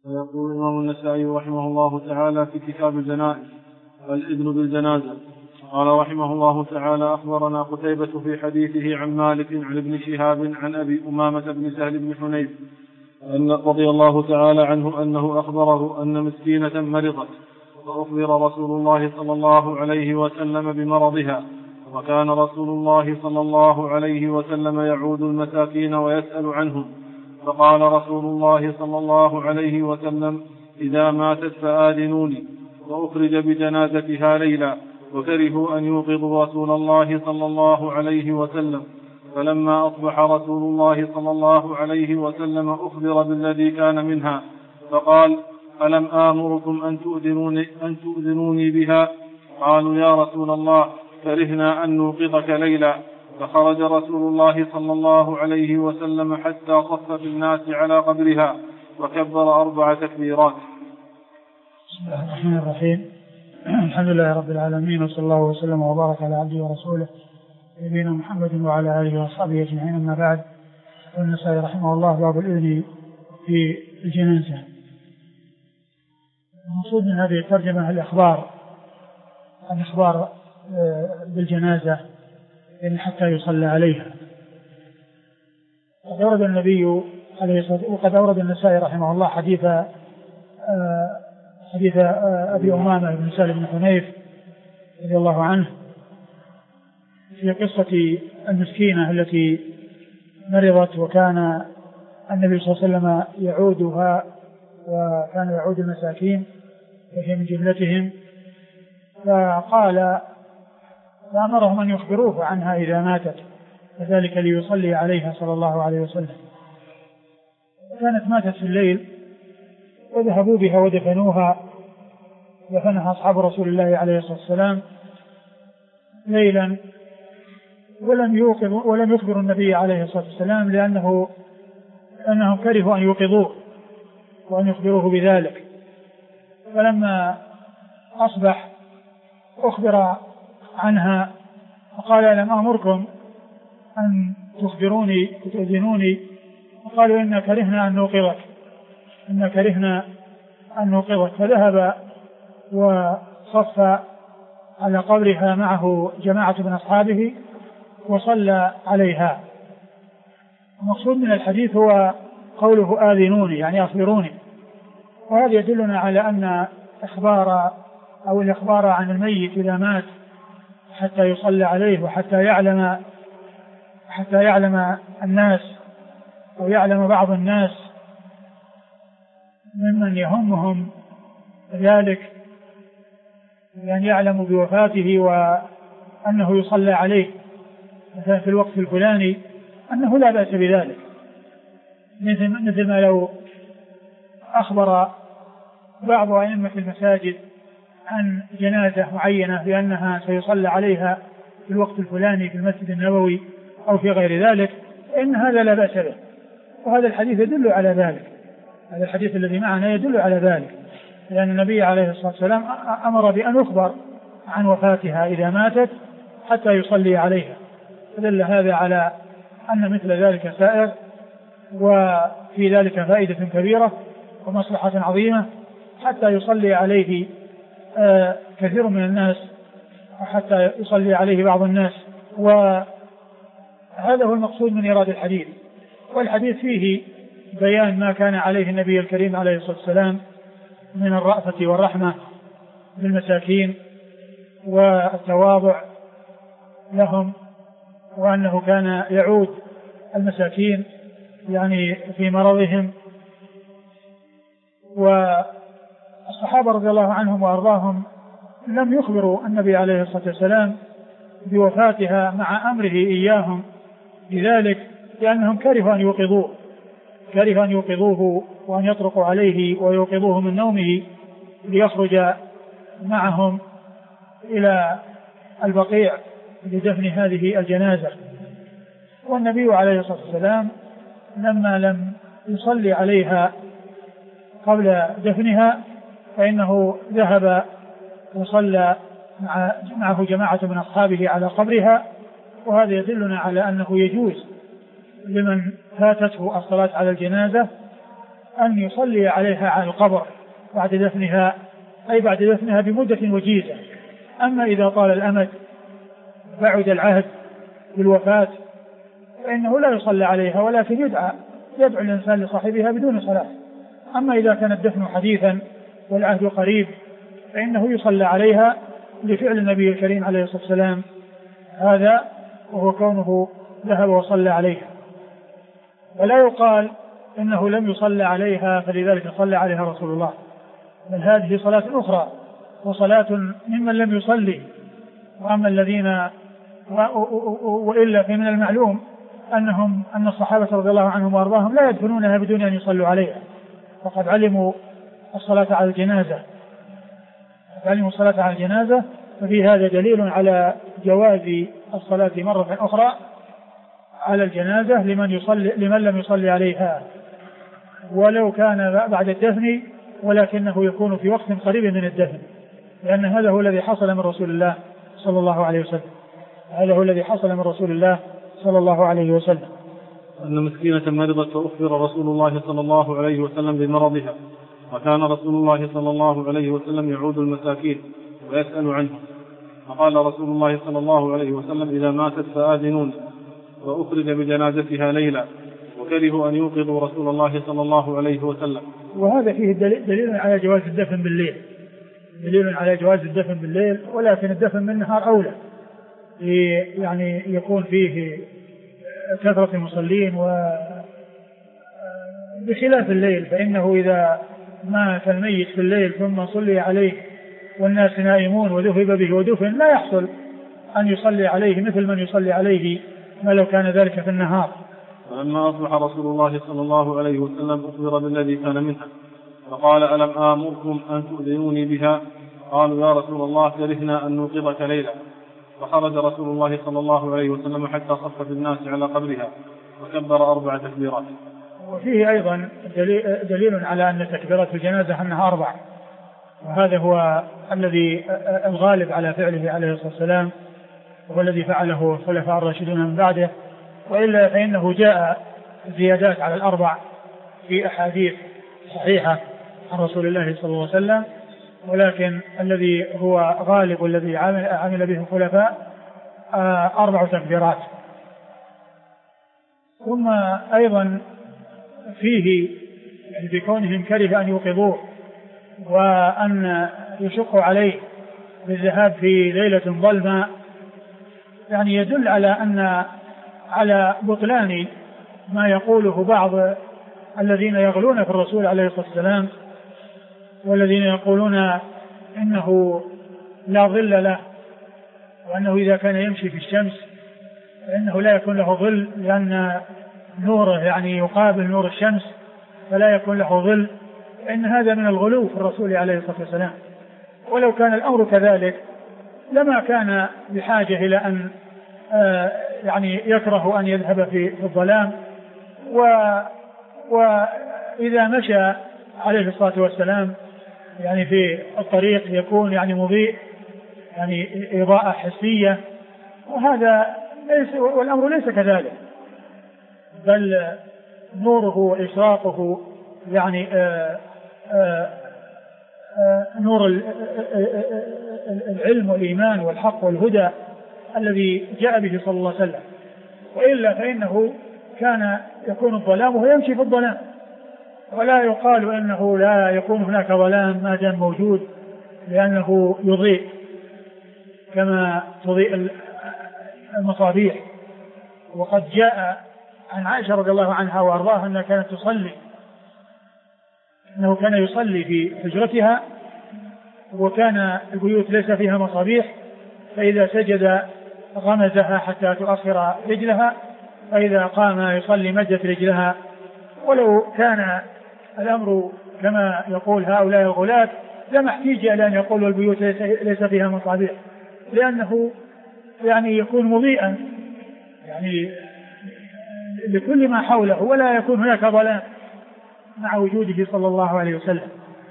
ويقول الإمام النسائي رحمه الله تعالى في كتاب الجنائز الإذن بالجنازة. قال رحمه الله تعالى: أخبرنا قتيبة في حديثه عن مالك عن ابن شهاب عن أبي أمامة بن سهل بن حنيف أن رضي الله تعالى عنه أنه أخبره أن مسكينة مرضت فأخبر رسول الله صلى الله عليه وسلم بمرضها، وكان رسول الله صلى الله عليه وسلم يعود المساكين ويسأل عنهم، فقال رسول الله صلى الله عليه وسلم: إذا ماتت فآذنوني. وأخرج بجنازتها ليلا، وكرهوا أن يوقظوا رسول الله صلى الله عليه وسلم، فلما أصبح رسول الله صلى الله عليه وسلم أخبر بالذي كان منها، فقال: ألم آمركم أن تؤذنوني بها؟ قالوا: يا رسول الله، كرهنا أن نوقظك ليلا. فخرج رسول الله صلى الله عليه وسلم حتى صف في الناس على قبرها، وكبر 4 تكبيرات. بسم الله الرحمن الرحيم. الحمد لله رب العالمين، وصلى الله وسلم وبارك على عبده ورسوله نبينا محمد وعلى آله وصحبه أجمعين. أما بعد، النسائي رحمه الله باب الإذن في الجنازة. المقصود من هذه الترجمة الإخبار بالجنازة حتى يصلى عليها. وقد أورد النبي عليه الصلاة والسلام، وقد أورد النسائي رحمه الله حديث أبي أمامة بن سهل بن حنيف رضي الله عنه في قصة المسكينة التي مرضت، وكان النبي صلى الله عليه وسلم يعودها، وكان يعود المساكين وهي من جملتهم، فقال فأمرهم أن يخبروه عنها إذا ماتت، وذلك ليصلي عليها صلى الله عليه وسلم. كانت ماتت في الليل، وذهبوا بها ودفنوها أصحاب رسول الله عليه الصلاة والسلام ليلا، ولم يخبروا النبي عليه الصلاة والسلام لأنهم كرهوا أن يوقظوه وأن يخبروه بذلك. فلما أصبح أخبر عنها فقال: ألم أمركم أن تؤذنوني؟ فقالوا: إنا كرهنا أن نوقظك. فذهب وصف على قبرها معه جماعة من أصحابه وصلى عليها. المقصود من الحديث هو قوله آذنوني، يعني أخبروني، وهذا يدلنا على أن الإخبار عن الميت إذا مات حتى يصلى عليه، وحتى يعلم الناس أو يعلم بعض الناس ممن يهمهم ذلك أن يعلموا بوفاته وأنه يصلى عليه مثلا في الوقت الفلاني، أنه لا بأس بذلك، مثل ما لو أخبر بعض أئمة المساجد عن جنازة معينة بأنها سيصلى عليها في الوقت الفلاني في المسجد النبوي أو في غير ذلك، إن هذا لا بأس به. وهذا الحديث يدل على ذلك، هذا الحديث الذي معنا يدل على ذلك، لأن النبي عليه الصلاة والسلام أمر بأن يخبر عن وفاتها إذا ماتت حتى يصلي عليها، فدل هذا على أن مثل ذلك سائر، وفي ذلك فائدة كبيرة ومصلحة عظيمة حتى يصلي عليه كثير من الناس، وحتى يصلي عليه بعض الناس. وهذا هو المقصود من إيراد الحديث. والحديث فيه بيان ما كان عليه النبي الكريم عليه الصلاة والسلام من الرأفة والرحمة بالمساكين والتواضع لهم، وأنه كان يعود المساكين يعني في مرضهم. والصحابة رضي الله عنهم وأرضاهم لم يخبروا النبي عليه الصلاة والسلام بوفاتها مع أمره إياهم بذلك، لأنهم كرهوا أن يوقظوه وأن يطرقوا عليه ويوقظوه من نومه ليخرج معهم إلى البقيع لدفن هذه الجنازة. والنبي عليه الصلاة والسلام لما لم يصلي عليها قبل دفنها فإنه ذهب وصلى معه جماعة من أصحابه على قبرها، وهذا يدلنا على أنه يجوز لمن فاتته الصلاة على الجنازة أن يصلي عليها على القبر بعد دفنها، أي بعد دفنها بمدة وجيزة. أما إذا طال الأمد بعد العهد بالوفاة فإنه لا يصلى عليها، ولكن يدعو الإنسان لصاحبها بدون صلاة. أما إذا كان الدفن حديثا والعهد قريب فإنه يصلى عليها لفعل النبي الكريم عليه الصلاة والسلام هذا، وهو كونه ذهب وصلى عليها. ولا يقال إنه لم يصلى عليها فلذلك صلى عليها رسول الله، بل هذه صلاة أخرى وصلاة ممن لم يصلي. وأما الذين وإلا فمن المعلوم أن الصحابة رضي الله عنهم وأرضاهم لا يدفنونها بدون أن يصلوا عليها، فقد علموا الصلاة على الجنازة، ففي هذا دليل على جواز الصلاة مرة أخرى على الجنازة لمن لم يصلي عليها، ولو كان بعد الدفن ولكنه يكون في وقت قريب من الدفن، لأن هذا هو الذي حصل من رسول الله صلى الله عليه وسلم. أن مسكينة مرضت فأخبر رسول الله صلى الله عليه وسلم بمرضها، وكان رسول الله صلى الله عليه وسلم يعود المساكين ويسأل عنهم، فقال رسول الله صلى الله عليه وسلم: إذا ماتت فآذنون. وأخرج بجنازتها ليلا، وكرهوا أن يوقظوا رسول الله صلى الله عليه وسلم. وهذا فيه دليل على جواز الدفن بالليل، ولكن الدفن بالنهار أولى، يعني يكون فيه كثرة المصلين، بخلاف الليل فإنه إذا مات الميت في الليل ثم صلي عليه والناس نائمون وذهب به ودفن لا يحصل أن يصلي عليه مثل من يصلي عليه ما لو كان ذلك في النهار. فلما أصبح رسول الله صلى الله عليه وسلم أخبر بالذي كان منها، فقال: ألم آمركم أن تؤذنوني بها؟ قالوا: يا رسول الله كرهنا أن نوقظك ليلا. فخرج رسول الله صلى الله عليه وسلم حتى صف الناس على قبرها وكبر 4 تكبيرات. وفيه أيضا دليل على أن تكبيرات الجنازة أنها 4، وهذا هو الذي الغالب على فعله عليه الصلاة والسلام، وهو الذي فعله الخلفاء الراشدون من بعده، وإلا فإنه جاء زيادات على 4 في أحاديث صحيحة عن رسول الله صلى الله عليه وسلم، ولكن الذي هو غالب والذي عمل به الخلفاء 4 تكبيرات. ثم أيضا فيه بكونهم كره أن يوقظوه وأن يشقوا عليه بالذهاب في ليلة ظلمة، يعني يدل على بطلان ما يقوله بعض الذين يغلون في الرسول عليه الصلاة والسلام، والذين يقولون إنه لا ظل له، وأنه إذا كان يمشي في الشمس فإنه لا يكون له ظل، لأن نوره يعني يقابل نور الشمس فلا يكون له ظل. إن هذا من الغلو في الرسول عليه الصلاة والسلام، ولو كان الأمر كذلك لما كان بحاجة إلى أن يعني يكره أن يذهب في الظلام، وإذا مشى عليه الصلاة والسلام يعني في الطريق يكون يعني مضيء، يعني إضاءة حسية، وهذا والأمر ليس كذلك، بل نوره وإشراقه يعني نور العلم والإيمان والحق والهدى الذي جاء به صلى الله عليه وسلم. وإلا فإنه كان يكون الظلام وهو يمشي في الظلام، ولا يقال إنه لا يكون هناك ظلام ما دام موجود، لأنه يضيء كما تضيء المصابيح. وقد جاء عن عائشة رضي الله عنها وأرضاها أنها كانت أنه كان يصلي في حجرتها، وكان البيوت ليس فيها مصابيح، فإذا سجد غمزها حتى تؤخر رجلها، فإذا قام يصلي مدت رجلها. ولو كان الأمر كما يقول هؤلاء الغلاة لما احتيج إلى أن يقول البيوت ليس فيها مصابيح، لأنه يعني يكون مضيئا يعني لكل ما حوله، ولا يكون هناك ظلام مع وجوده صلى الله عليه وسلم.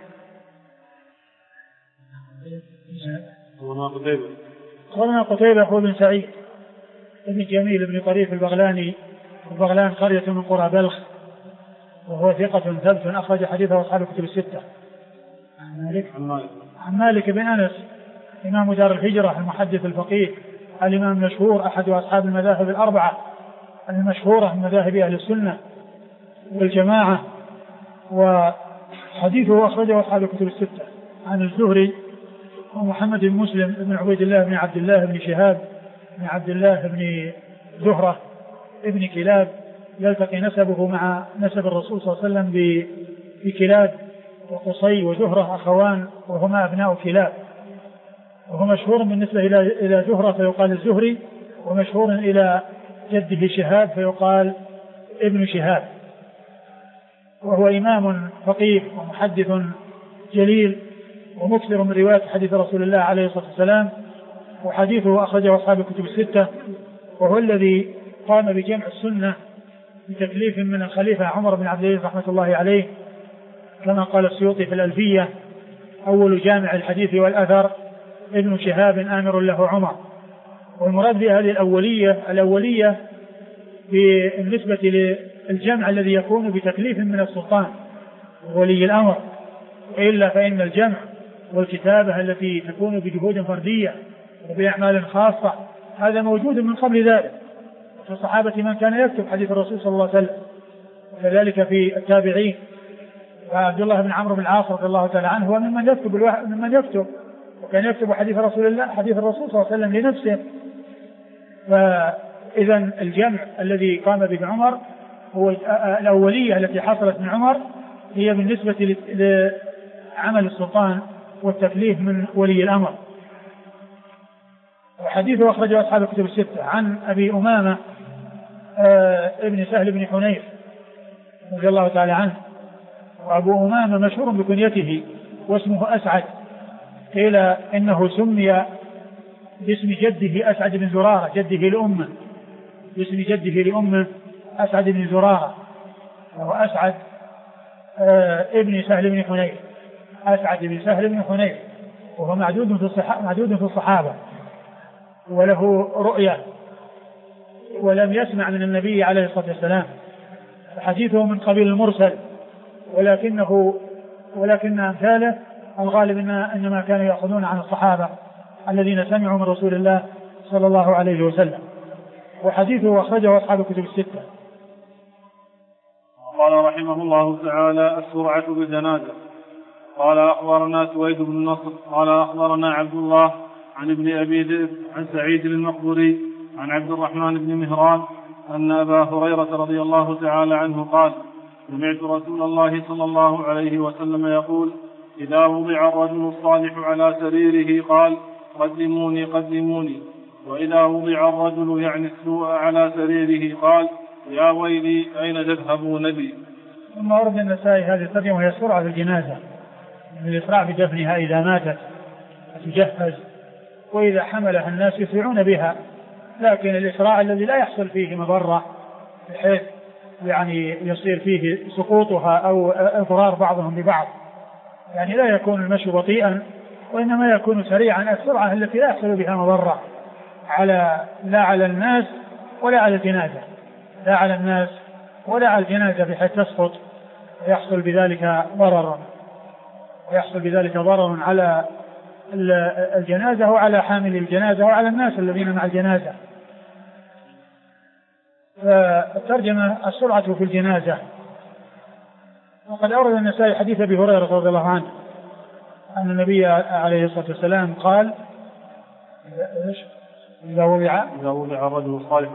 قرنا قتيبة هو بن سعيد بن جميل بن طريف البغلاني، البغلان قرية من قرى بلخ، وهو ثقة ثبت أخرج حديثه أصحاب الكتب الستة. عن مالك بن أنس إمام دار الهجرة المحدث الفقيه الإمام المشهور أحد أصحاب المذاهب الأربعة المشهورة من مذاهب أهل السنة والجماعة، وحديثه أخرجه أصحاب الكتب الستة. عن الزهري ومحمد بن مسلم بن عبيد الله بن عبد الله بن شهاب بن عبد الله بن زهرة ابن كلاب يلتقي نسبه مع نسب الرسول صلى الله عليه وسلم بكلاب، وقصي وزهرة أخوان وهما أبناء كلاب، وهو مشهور بالنسبة إلى زهرة فيقال الزهري، ومشهور إلى جده شهاب فيقال ابن شهاب. وهو إمام فقيه ومحدث جليل ومكثر من رواية حديث رسول الله عليه الصلاة والسلام، وحديثه أخرجه أصحاب الكتب الستة. وهو الذي قام بجمع السنة بتكليف من الخليفة عمر بن عبد العزيز رحمة الله عليه، كما قال السيوطي في الألفية: أول جامع الحديث والأثر ابن شهاب آمر له عمر. والمراد بهذه الأولية بالنسبة للجمع الذي يكون بتكليف من السلطان ولي الأمر، إلا فإن الجمع والكتابة التي تكون بجهود فردية وبأعمال خاصة هذا موجود من قبل ذلك في الصحابة من كان يكتب حديث الرسول صلى الله عليه وسلم، وكذلك في التابعين. وعبد الله بن عمرو بن العاص رضي الله تعالى عنه هو ممن يكتب وكان يكتب حديث الرسول صلى الله عليه وسلم لنفسه. فإذا الجمع الذي قام به عمر هو الأولية التي حصلت من عمر هي بالنسبة لعمل السلطان والتكليف من ولي الأمر. وحديثه أخرجه أصحاب الكتب الستة. عن أبي أمامة ابن سهل بن حنيف رضي الله تعالى عنه. وأبو أمامة مشهور بكنيته واسمه أسعد، قيل إنه سمي باسم جده أسعد بن زرارة جده لأمه، باسم جده لأمه أسعد بن زرارة، وهو أسعد ابن سهل بن حنيف، أسعد بن سهل بن حنيف، وهو معدود في الصحابة وله رؤية ولم يسمع من النبي عليه الصلاة والسلام. حديثه من قبيل المرسل، ولكن أمثاله الغالب إنما كانوا يأخذون عن الصحابة الذين سمعوا من رسول الله صلى الله عليه وسلم. وحديثه أخرجه أصحاب الكتب الستة. قال رحمه الله تعالى: السرعة بالجنازة. قال أخبرنا سويد بن نصر قال أخبرنا عبد الله عن ابن أبي ذئب عن سعيد المقبري عن عبد الرحمن بن مهران أن أبا هريرة رضي الله تعالى عنه قال: سمعت رسول الله صلى الله عليه وسلم يقول: إذا وضع الرجل الصالح على سريره قال: قدموني قدموني. وإذا وضع الرجل يعني السوء على سريره قال: يا ويلي أين تذهبون بي. ثم ورد النسائي هذه الترجمة وهي السرعة بالجنازة، من الإسراع بدفنها إذا ماتت تجهز، وإذا حملها الناس يسرعون بها، لكن الإسراع الذي لا يحصل فيه مضرة بحيث يعني يصير فيه سقوطها أو إضرار بعضهم ببعض، يعني لا يكون المشي بطيئا وإنما يكون سريعا، السرعة التي لا يحصل بها مضرة لا على الناس ولا على الجنازة، لا على الناس ولا على الجنازة بحيث تسقط ويحصل بذلك ضرر على الجنازة وعلى حامل الجنازة وعلى الناس الذين مع الجنازة. فالترجمة السرعة في الجنازة. وقد أورد النسائي حديث أبي هريرة رضي الله عنه أن النبي عليه الصلاة والسلام قال: إذا وضع الرجل الصالح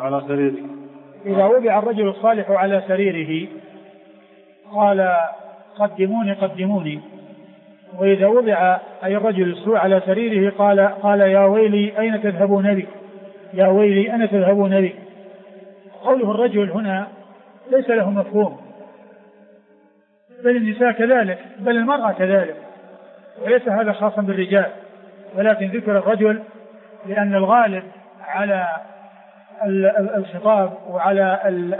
على سريره قال: قدموني قدموني. وإذا وضع أي الرجل السوء على سريره قال: يا ويلي أين تذهبون بي، يا ويلي أين تذهبون بي. قوله الرجل هنا ليس له مفهوم، بل النساء كذلك، بل المرأة كذلك، وليس هذا خاصا بالرجال، ولكن ذكر الرجل لأن الغالب على الخطاب وعلى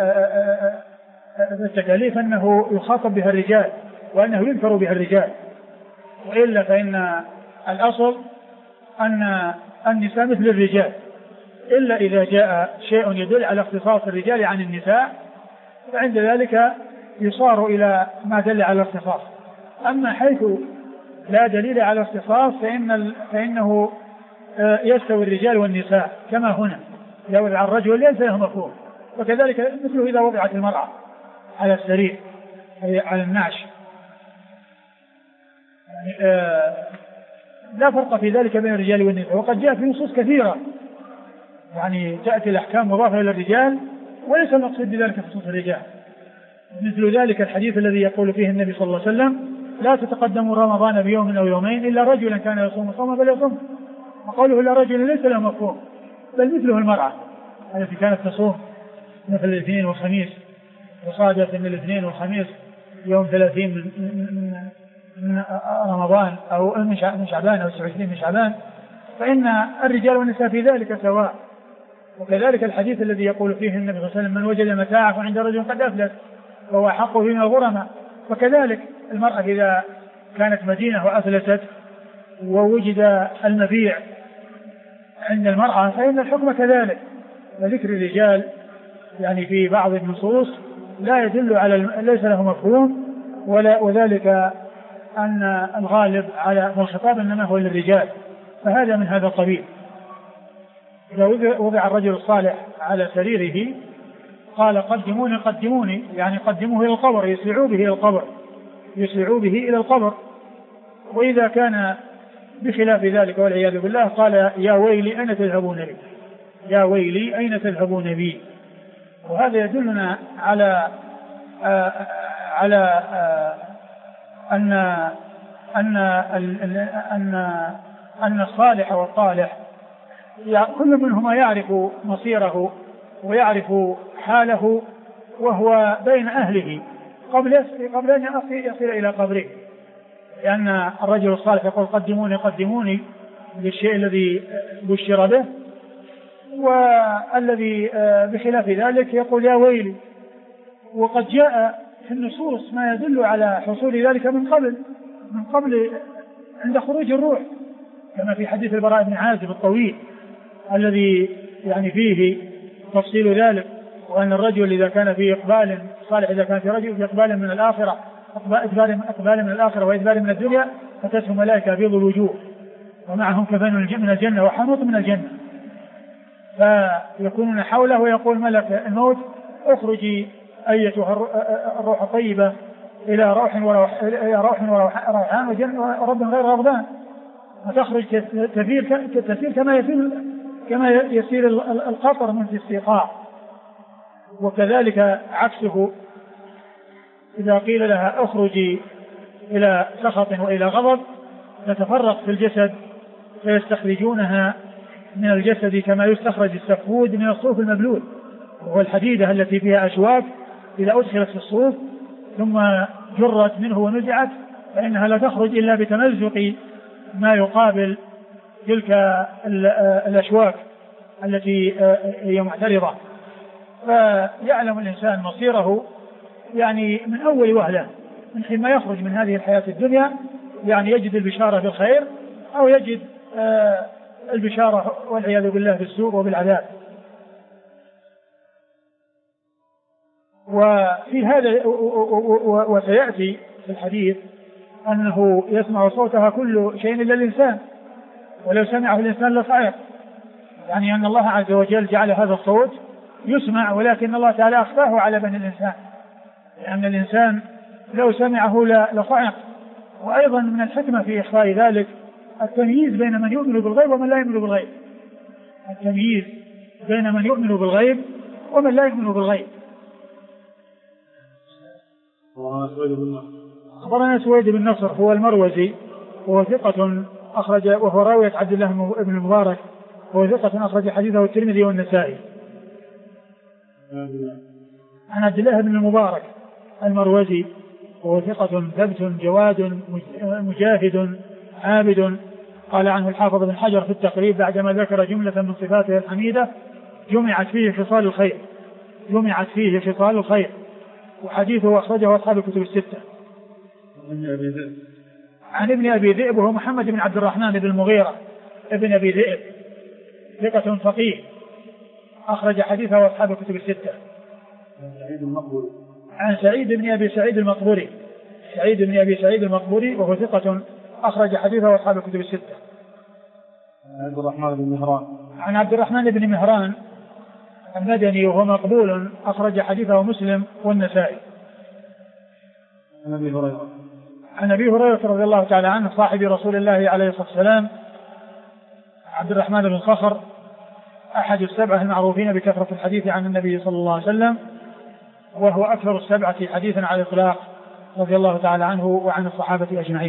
التكاليف أنه يخاطب بها الرجال وأنه يذكر بها الرجال، وإلا فإن الأصل أن النساء مثل الرجال، إلا إذا جاء شيء يدل على اختصاص الرجال عن النساء، فعند ذلك يصار إلى ما دل على الاختصاص. أما حيث لا دليل على الاختصاص فإنه يستوي الرجال والنساء كما هنا، إذا وضع الرجل ليس له مفهوم، وكذلك مثله إذا وضعت المرأة على السرير أي على النعش. لا فرق في ذلك بين الرجال والنساء. وقد جاء في نصوص كثيرة يعني تأتي الأحكام مضافة إلى الرجال وليس المقصود بذلك خصوص الرجال، مثل ذلك الحديث الذي يقول فيه النبي صلى الله عليه وسلم لا تتقدموا رمضان بيوم أو يومين إلا رجلا كان يصوم صوما فليصم. وقوله لا رجل ليس له مفهوم، بل مثله المرأة التي كانت تصوم مثل الاثنين والخميس، وصادت من الاثنين والخميس يوم 30 من رمضان أو من شعبان أو 29 من شعبان، فإن الرجال والنساء في ذلك سواء. وكذلك الحديث الذي يقول فيه النبي صلى الله عليه وسلم من وجد متاعه عند رجل قد أفلت فهو حقه من الغرماء. وكذلك المرأة إذا كانت مدينة وأفلست ووجد المبيع عند المرأة فإن الحكم كذلك. وذكر الرجال يعني في بعض النصوص لا يدل على ليس له مفهوم، وذلك أن الغالب على الخطاب إنما هو للرجال، فهذا من هذا القبيل. إذا وضع الرجل الصالح على سريره قال قدموني قدموني، يعني قدموه إلى القبر، يسرعوا به إلى القبر. وإذا كان بخلاف ذلك والعياذ بالله قال يا ويلي أين تذهبون بي، يا ويلي أين تذهبون بي. وهذا يدلنا على أن الصالح والطالح كل منهما يعرف مصيره ويعرف حاله وهو بين أهله قبل أن يصل إلى قبره، لأن الرجل الصالح يقول قدموني قدموني للشيء الذي بشر به، والذي بخلاف ذلك يقول يا ويلي. وقد جاء في النصوص ما يدل على حصول ذلك من قبل عند خروج الروح، كما في حديث البراء بن عازب الطويل الذي يعني فيه تفصيل ذلك، وأن الرجل إذا كان في إقبال صالح، إذا كان في رجل في إقبال من الآخرة وإدبار من الدنيا فتته ملائكة بيض الوجوه ومعهم كفن من الجنة وحنوط من الجنة، فيكونون حوله ويقول ملك الموت اخرجي أيتها الروح الطيبة إلى روح وروحان وجنة ورب غير غضبان، فتخرج تسير كما يسير القطر من في السقاء. وكذلك عكسه إذا قيل لها اخرجي إلى سخط وإلى غضب تتفرق في الجسد فيستخرجونها من الجسد كما يستخرج السفود من الصوف المبلول، وهو الحديدة التي فيها أشواك إذا أدخلت في الصوف ثم جرت منه ونزعت فإنها لا تخرج إلا بتمزق ما يقابل تلك الأشواك التي هي معترضة. فيعلم الإنسان مصيره يعني من أول وهلة من حين ما يخرج من هذه الحياة الدنيا، يعني يجد البشارة بالخير أو يجد البشارة والعياذ بالله بالسوء وبالعذاب. وفي هذا وسيأتي في الحديث أنه يسمع صوتها كل شيء إلا الإنسان، ولو سمعه الإنسان لصعق، يعني أن الله عز وجل جعل هذا الصوت يسمع، ولكن الله تعالى أخفاه على بني الإنسان، لأن الإنسان لو سمعه لصعق. وأيضا من الحكمة في إخفاء ذلك التمييز بين من يؤمن بالغيب ومن لا يؤمن بالغيب، التمييز بين من يؤمن بالغيب ومن لا يؤمن بالغيب. أخبرنا سويد بن نصر هو المروزي وهو ثقة أخرج، وهو راوية عبد الله بن المبارك وهو ثقة أخرج حديثه الترمذي والنسائي. عن عبد الله بن المبارك المروزي وهو ثقة ثبت جواد مجاهد عابد. قال عنه الحافظ بن حجر في التقريب بعدما ذكر جملة من صفاته الحميدة جمعت فيه خصال الخير، وحديثه أخرجه أصحاب الكتب الستة. عن ابن أبي ذئب وهو محمد بن عبد الرحمن بن المغيرة ابن أبي ذئب ثقة فقيه أخرج حديثه أصحاب الكتب الستة. عن سعيد بن أبي سعيد المقبوري. سعيد بن أبي سعيد المقبوري وهو ثقة أخرج حديثه وأصحاب الكتب الستة. عبد الرحمن بن مهران. عن عبد الرحمن بن مهران المدني وهو مقبول أخرج حديثه مسلم والنسائي. عن أبي هريرة رضي الله تعالى عنه صاحب رسول الله عليه الصلاة والسلام عبد الرحمن بن صخر أحد السبعة المعروفين بكثرة الحديث عن النبي صلى الله عليه وسلم، وهو أكثر السبعة حديثا على الإطلاق رضي الله تعالى عنه وعن الصحابة أجمعين.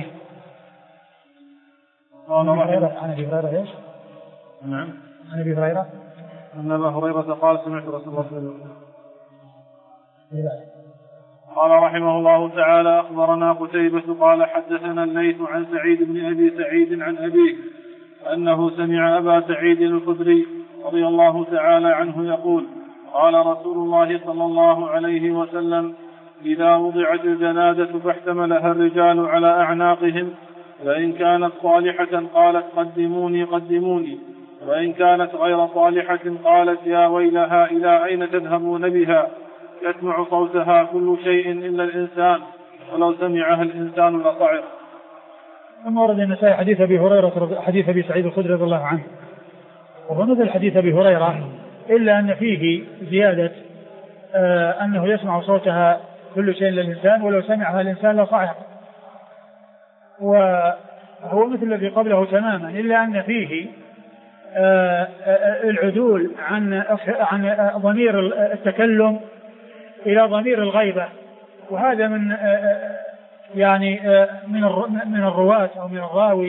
عن أبي هريرة إيش؟ نعم. عن أبي هريرة أن أبا هريرة قال سمعت رسول الله صلى الله عليه وسلم. قال رحمه الله تعالى أخبرنا قتيبة قال حدثنا الليث عن سعيد بن أبي سعيد عن أبيه أنه سمع أبا سعيد الخدري رضي الله تعالى عنه يقول قال رسول الله صلى الله عليه وسلم إذا وضعت الجنازة فاحتملها الرجال على أعناقهم فإن كانت صالحة قالت قدموني قدموني، وإن كانت غير صالحة قالت يا ويلها إلى أين تذهبون بها، يسمع صوتها كل شيء إلا الإنسان ولو سمعها الإنسان لصعق. ثم ورد النسائي حديث أبي هريرة حديث أبي سعيد الخدري رضي الله عنه، وهو مثل حديث أبي هريرة إلا أن فيه زيادة أنه يسمع صوتها كل شيء إلا الإنسان ولو سمعها الإنسان لصعق، وهو مثل الذي قبله تماما إلا أن فيه العدول عن ضمير التكلم إلى ضمير الغيبة، وهذا من يعني من الرواة أو من الراوي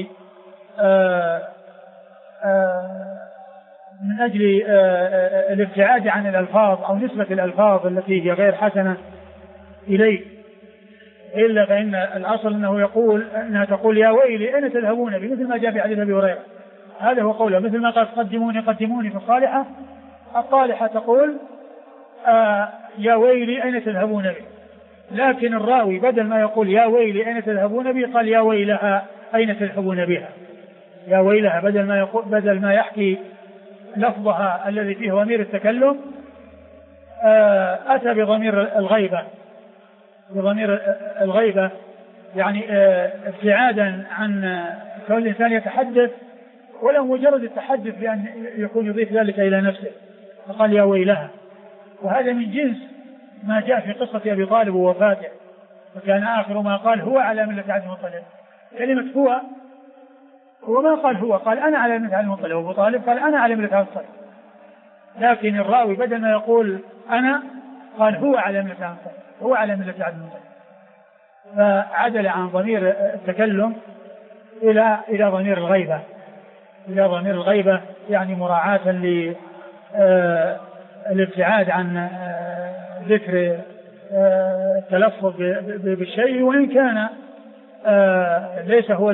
من أجل الابتعاد عن الألفاظ أو نسبة الألفاظ التي هي غير حسنة إليه، إلا فإن الأصل أنها تقول يا ويلي أين تذهبون بي، مثل ما جاء في حديث أبي هريرة، هذا هو قوله، مثل ما قال قدموني قدموني في الصالحة، الطالحة تقول يا ويلي أين تذهبون بي، لكن الراوي بدل ما يقول يا ويلي أين تذهبون بي قال يا ويلها أين تذهبون بها، يا ويلها بدل ما يحكي لفظها الذي فيه ضمير التكلم أتى بضمير الغيبة يعني ابتعادا عن كون الإنسان يتحدث ولو مجرد التحدث بأن يكون يضيف ذلك إلى نفسه، فقال يا ويلها، وهذا من جنس ما جاء في قصة أبي طالب ووفاته، وكان آخر ما قال هو على ملة عبد المطلب، كلمة هو ما قال هو، قال أنا على ملة عبد المطلب، وأبو طالب قال أنا على ملة عبد المطلب، لكن الراوي بدل ما يقول أنا قال هو على ملة عبد المطلب، هو على ملة عبد المطلب، فعدل عن ضمير التكلم إلى ضمير الغيبة، يعني مراعاة للابتعاد عن ذكر التلفظ بالشيء، وإن كان ليس هو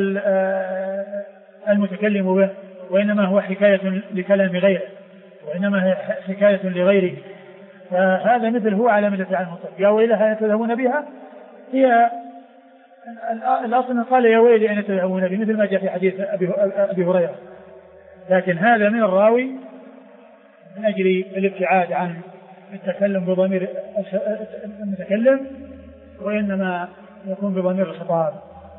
المتكلم به، وإنما هو حكاية لكلام غيره، وإنما هي حكاية لغيره، فهذا مثل هو على ملة عبد المطلب، يا ويلها تذهبون بها، هي الأصل قال يا ويلي أين تذهبون بها، مثل ما جاء في حديث أبي هريرة، لكن هذا من الراوي من أجل الابتعاد عن التكلم بضمير المتكلم، وإنما يكون بضمير الخطاب.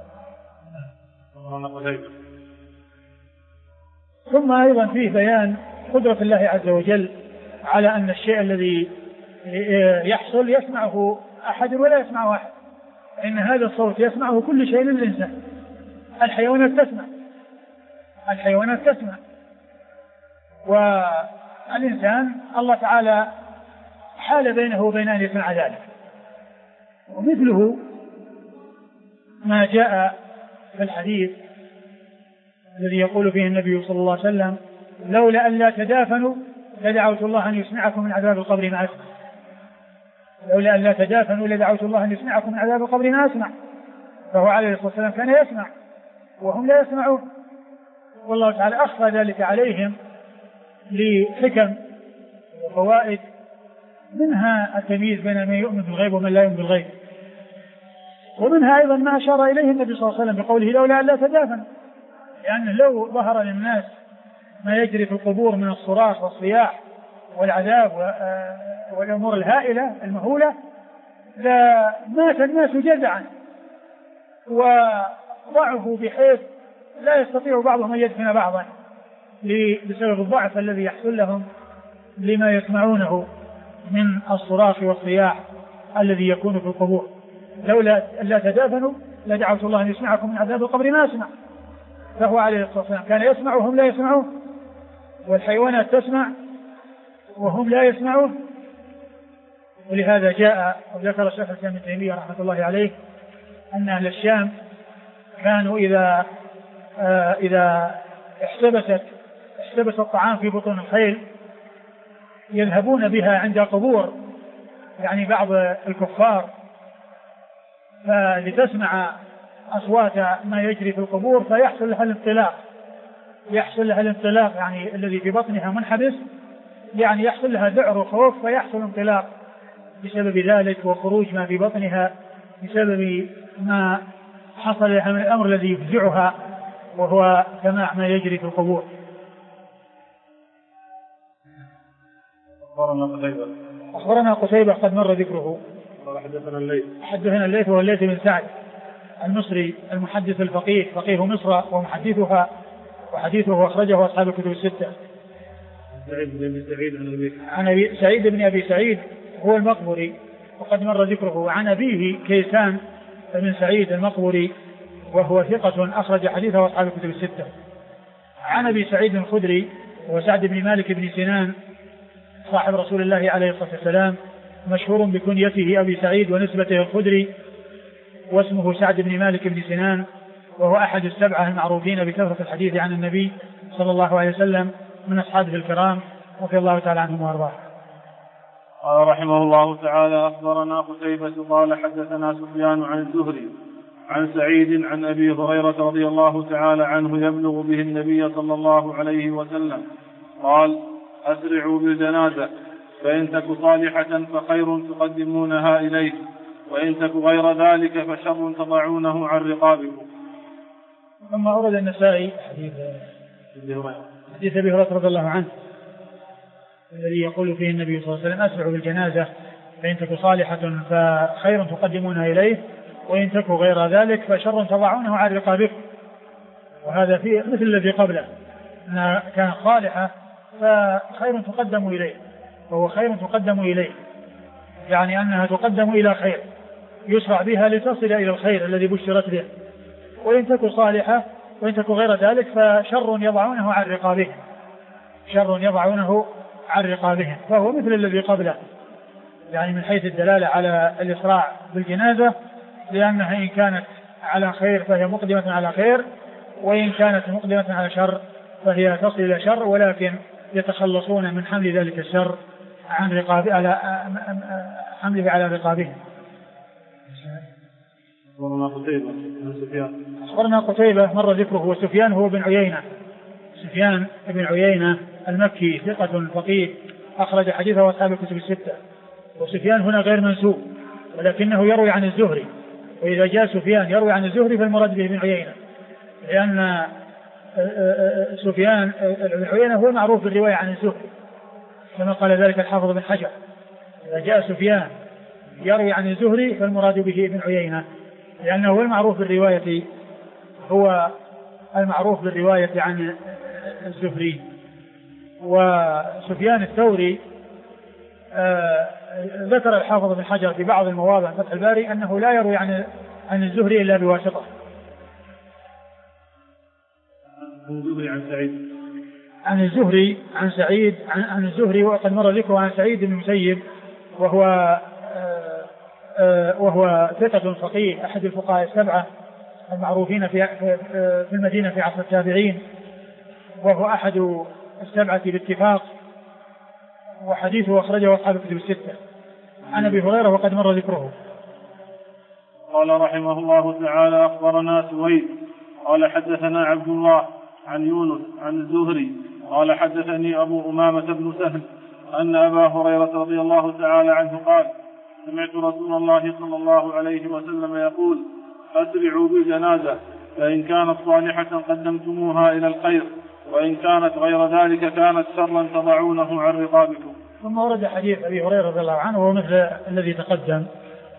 ثم أيضا فيه بيان قدرة الله عز وجل على أن الشيء الذي يحصل يسمعه أحد ولا يسمعه أحد، إن هذا الصوت يسمعه كل شيء للإنسان، الحيوانات تسمع، والإنسان الله تعالى حال بينه وبين أن يسمع ذلك، ومثله ما جاء في الحديث الذي يقول فيه النبي صلى الله عليه وسلم لولا أن لا تدافنوا لدعوت الله أن يسمعكم من عذاب القبر ما أسمع، لولا أن لا تدافنوا لدعوت الله أن يسمعكم من عذاب القبر ما أسمع، فهو عليه الصلاة والسلام كان يسمع وهم لا يسمعون، والله تعالى أخفى ذلك عليهم لحكم وفوائد، منها التمييز بين من يؤمن بالغيب ومن لا يؤمن بالغيب، ومنها أيضا ما أشار إليه النبي صلى الله عليه وسلم بقوله لولا أن لا تدافن، لأن لو ظهر للناس ما يجري في القبور من الصراخ والصياح والعذاب والأمور الهائلة المهولة لمات الناس جزعا وضعفوا بحيث لا يستطيع بعضهم أن يدفن بعضا بسبب الضعف الذي يحصل لهم لما يسمعونه من الصراخ والصياح الذي يكون في القبور. لولا لا تدافنوا لدعوت الله أن يسمعكم من عذاب القبر ما أسمع. فهو عليه الصلاة والسلام كان يسمع وهم لا يسمعون، والحيوانات تسمع وهم لا يسمعون. ولهذا جاء وذكر الشيخ الإسلام ابن تيمية رحمة الله عليه أن أهل الشام كانوا إذا احتبس الطعام في بطون الخيل يذهبون بها عند قبور يعني بعض الكفار فلتسمع أصوات ما يجري في القبور فيحصل لها الانطلاق يعني الذي في بطنها منحبس، يعني يحصل لها ذعر وخوف فيحصل انطلاق بسبب ذلك وخروج ما في بطنها بسبب ما حصل لها من الأمر الذي يفزعها وهو سماع ما يجري في القبور. أخبرنا قتيبة قد مر ذكره. حدثنا الليث وهو الليث بن سعد المصري المحدث الفقيه فقيه مصر ومحدثها وحديثه أخرجه أصحاب الكتب الستة. عن سعيد بن أبي سعيد هو المقبري وقد مر ذكره. عن أبيه كيسان بن سعيد المقبري وهو ثقة أخرج حديثه أصحاب الكتب الستة. عن أبي سعيد الخدري وسعد بن مالك بن سنان صاحب رسول الله عليه الصلاة والسلام مشهور بكنيته أبي سعيد ونسبته الخدري واسمه سعد بن مالك بن سنان وهو أحد السبعة المعروفين بكثرة الحديث عن النبي صلى الله عليه وسلم من أصحابه الكرام رضي الله تعالى عنهم وأرضاهم. قال رحمه الله تعالى أخبرنا قتيبة قال حدثنا سفيان عن الزهري عن سعيد عن أبي هريرة رضي الله تعالى عنه يبلغ به النبي صلى الله عليه وسلم قال أسرعوا بالجنازة فإن تك صالحة فخير تقدمونها إليه وإن تك غير ذلك فشر تضعونه عن رقابكم. ثم أورد النسائي حديث أبي هريرة رضي الله عنه الذي يقول فيه النبي صلى الله عليه وسلم أسرعوا بالجنازة فإن تك صالحة فخير تقدمونها إليه وإن تك غير ذلك فشر تضعونه عن رقابكم. وهذا فيه مثل الذي قبله أنها كانت صالحة فخير تقدم إليه وهو خير تقدم إليه يعني أنها تقدم إلى خير يسرع بها لتصل إلى الخير الذي بشرت به. وإن تك صالحة وإن تك غير ذلك فشر يضعونه عن رقابهم فهو مثل الذي قبله يعني من حيث الدلالة على الإسراع بالجنازة لأنها إن كانت على خير فهي مقدمة على خير وإن كانت مقدمة على شر فهي تصل إلى شر ولكن يتخلصون من حمل ذلك الشر عن حمله على رقابهم. أخبرنا قتيبة مر ذكره وسفيان هو بن عيينة سفيان بن عيينة المكي ثقة فقيه أخرج حديثه أصحاب الكتب الستة. وسفيان هنا غير منسوب ولكنه يروي عن الزهري وإذا جاء سفيان يروي عن الزهري فالمراد به بن عيينة لأن سفيان بن عيينة هو معروف بالرواية عن الزهري كما قال ذلك الحافظ بن حجر إذا جاء سفيان يروي عن الزهري فالمراد به ابن عيينة لأنه هو المعروف بالرواية عن الزهري. وسفيان الثوري ذكر الحافظ بن حجر في بعض المواضع فتح الباري أنه لا يروي عن الزهري إلا بواسطة. عن الزهري عن سعيد عن الزهري وقد مر ذكره عن سعيد بن المسيب وهو ثقة فقيه أحد الفقهاء السبعة المعروفين في المدينة في عصر التابعين وهو أحد السبعة باتفاق وحديثه أخرجه أصحاب الكتب الستة. عن أبي هريرة وقد مر ذكره. قال رحمه الله تعالى أخبرنا سويد قال حدثنا عبد الله عن يونس عن الزهري قال حدثني أبو أمامة بن سهل أن أبا هريرة رضي الله تعالى عنه قال سمعت رسول الله صلى الله عليه وسلم يقول أسرعوا بالجنازة فإن كانت صالحة قدمتموها إلى الخير وإن كانت غير ذلك كانت شرا تضعونه عن رقابكم. ثم ورد حديث أبي هريرة رضي الله عنه وهو مثل الذي تقدم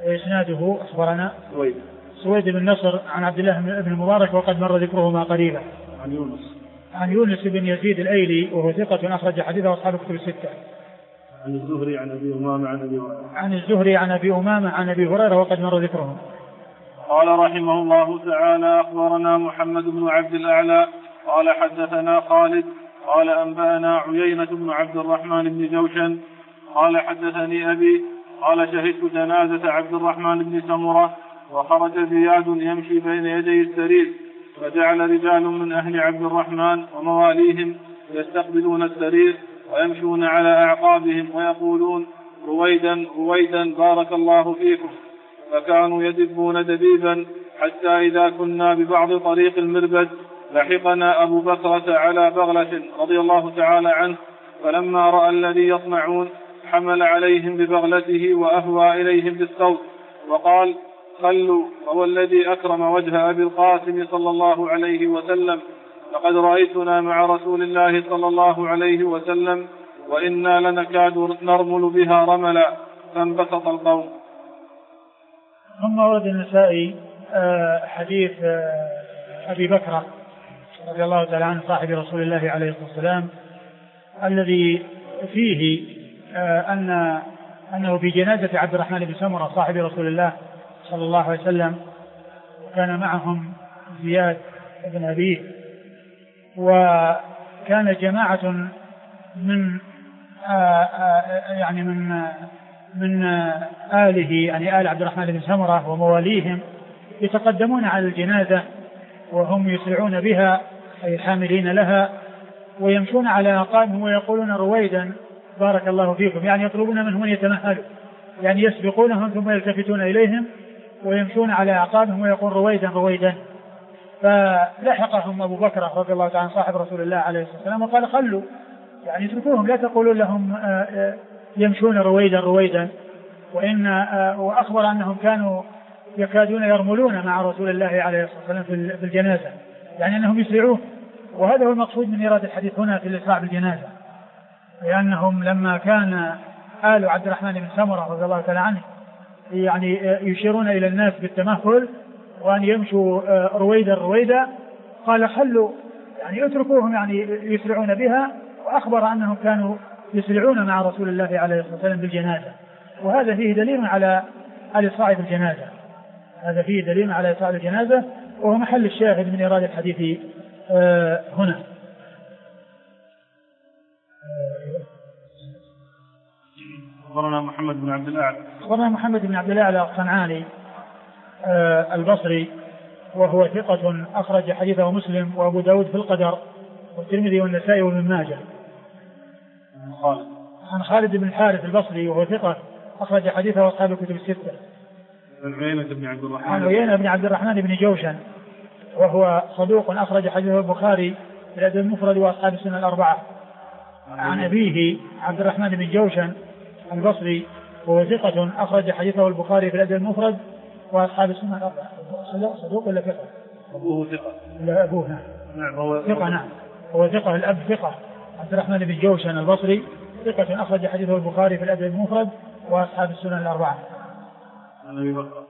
وإسناده أخبرنا سويد بن نصر عن عبد الله بن المبارك وقد مر ذكرهما قريبا. عن يونس بن يزيد الأيلي وهو ثقة أخرج حديثه أصحاب الكتب الستة. عن الزهري عن أبي أمامة عن أبي هريرة. عن الزهري عن أبي أمامة عن أبي هريرة وقد مر ذكرهم. قال رحمه الله تعالى: أخبرنا محمد بن عبد الأعلى قال حدثنا خالد قال أنبأنا عيينة بن عبد الرحمن بن جوشن قال حدثني أبي قال شهدت جنازة عبد الرحمن بن سمرة وخرج زياد يمشي بين يدي السرير فجعل رجال من أهل عبد الرحمن ومواليهم يستقبلون السرير ويمشون على أعقابهم ويقولون: رويدا رويدا بارك الله فيكم. فكانوا يدبون دبيبا حتى إذا كنا ببعض طريق المربد لحقنا أبو بكرة على بغلة رضي الله تعالى عنه، فلما رأى الذي يصنعون حمل عليهم ببغلته وأهوى إليهم بالصوت وقال: خلوا، وهو الذي أكرم وجه أبي القاسم صلى الله عليه وسلم، لقد رأيتنا مع رسول الله صلى الله عليه وسلم وإنا لنكاد نرمل بها رملا، فانبسط القوم. ثم ورد النسائي حديث أبي بكرة رضي الله تعالى عنه صاحب رسول الله عليه الصلاة والسلام الذي فيه أنه في جنازة عبد الرحمن بن سمرة صاحب رسول الله صلى الله عليه وسلم، وكان معهم زياد بن أبيه، وكان جماعة من من آله يعني آل عبد الرحمن بن سمرة ومواليهم يتقدمون على الجنازة وهم يسرعون بها أي حاملين لها، ويمشون على أعقابهم ويقولون: رويدا بارك الله فيكم، يعني يطلبون منهم أن يتمهلوا، يعني يسبقونهم ثم يلتفتون إليهم ويمشون على أعقابهم ويقول: رويدا رويدا. فلحقهم أبو بكر رضي الله تعالى صاحب رسول الله عليه الصلاة والسلام وقال: خلوا، يعني اتركوهم، لا تقولوا لهم يمشون رويدا رويدا. وأخبر أنهم كانوا يكادون يرملون مع رسول الله عليه الصلاة والسلام في الجنازة، يعني أنهم يسرعون. وهذا هو المقصود من إرادة الحديث هنا في الإسراع بالجنازة، لأنهم لما كان آل عبد الرحمن بن سمرة رضي الله تعالى عنه يعني يشيرون إلى الناس بالتمهل وأن يمشوا رويدا رويدا، قال: خلوا، يعني اتركوهم، يعني يسرعون بها. وأخبر أنهم كانوا يسرعون مع رسول الله عليه الصلاة والسلام بالجنازة، وهذا فيه دليل على الإسراع بالجنازة، هذا فيه دليل على إسراع بالجنازة، وهو محل الشاهد من إرادة الحديث هنا. أخبرنا محمد بن عبد الأعلى. أخبرنا محمد بن عبد الأعلى الصنعاني البصري وهو ثقة أخرج حديثه مسلم وأبو داود في القدر والترمذي والنسائي وابن ماجه. عن خالد بن الحارث البصري وهو ثقة أخرج حديثه أصحاب الكتب الستة. عن عيينة بن عبد الرحمن بن جوشن وهو صدوق أخرج حديثه البخاري في الأدب المفرد وأصحاب السنة الأربعة. عن أبيه عبد الرحمن بن جوشن البصري وهو ثقة أخرج حديثه البخاري في الأدب المفرد وأصحاب السنة الأربعة. صدوق ولا ثقة؟ أبوه ثقة. لا أبوه نعم هو ثقة. نعم هو ثقة، الأب ثقة. عبد الرحمن بن جوشن البصري ثقة أخرج حديثه البخاري في الأدب المفرد وأصحاب السنن الأربعة. عن أبي بكر.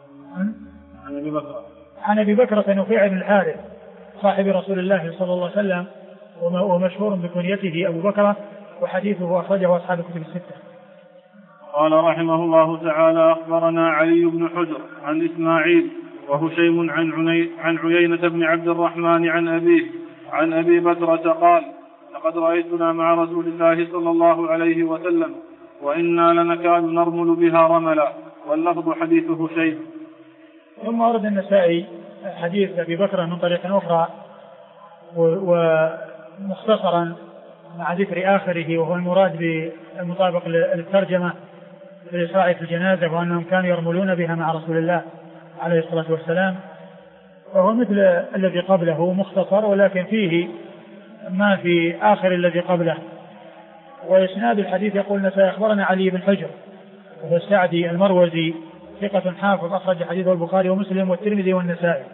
عن أبي بكر نفيع بن الحارث صاحب رسول الله صلى الله عليه وسلم ومشهور بكنيته أبو بكر، وحديثه أخرجه أصحاب الكتب الستة. قال رحمه الله تعالى: أخبرنا علي بن حجر عن إسماعيل وهشيم عن عيينة بن عبد الرحمن عن أبيه عن أبي بكرة قال: لقد رأيتنا مع رسول الله صلى الله عليه وسلم وإنا لنكاد نرمل بها رملا، واللفظ حديث هشيم. ثم ورد النسائي حديث أبي بكر من طريق أخرى ومختصرا مع ذكر آخره، وهو المراد بالمطابق للترجمة في الإسراع في الجنازة، وأنهم كانوا يرملون بها مع رسول الله عليه الصلاة والسلام، وهو مثل الذي قبله مختصر، ولكن فيه ما في آخر الذي قبله. وإسناد الحديث يقول النسائي: أخبرنا علي بن حجر وهو السعدي المروزي ثقة حافظ أخرج حديثه البخاري ومسلم والترمذي والنسائي.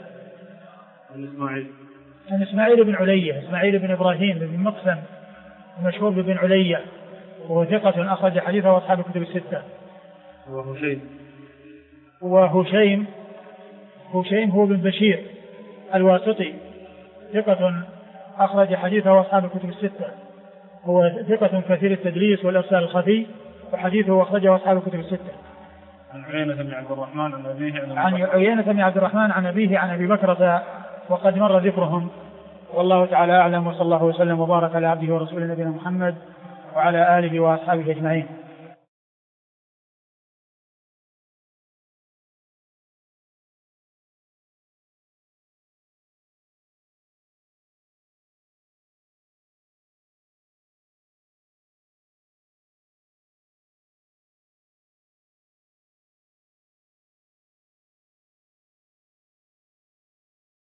عن إسماعيل بن علية، إسماعيل بن إبراهيم بن مقسم مشهور بن علية وهو ثقة أخرج حديثه أصحاب الكتب الستة. وهشيم هو بن بشير الواسطي ثقة أخرج حديثه أصحاب الكتب الستة، هو ثقة كثير التدليس والإرسال الخفي، وحديثه أخرجه أصحاب الكتب الستة. عن عيينة بن عبد الرحمن عن أبيه عن أبيه عن أبي بكرة وقد مر ذكرهم. والله تعالى أعلم، وصلى الله وسلم وبارك على عبده ورسوله نبينا محمد وعلى آله وأصحابه أجمعين.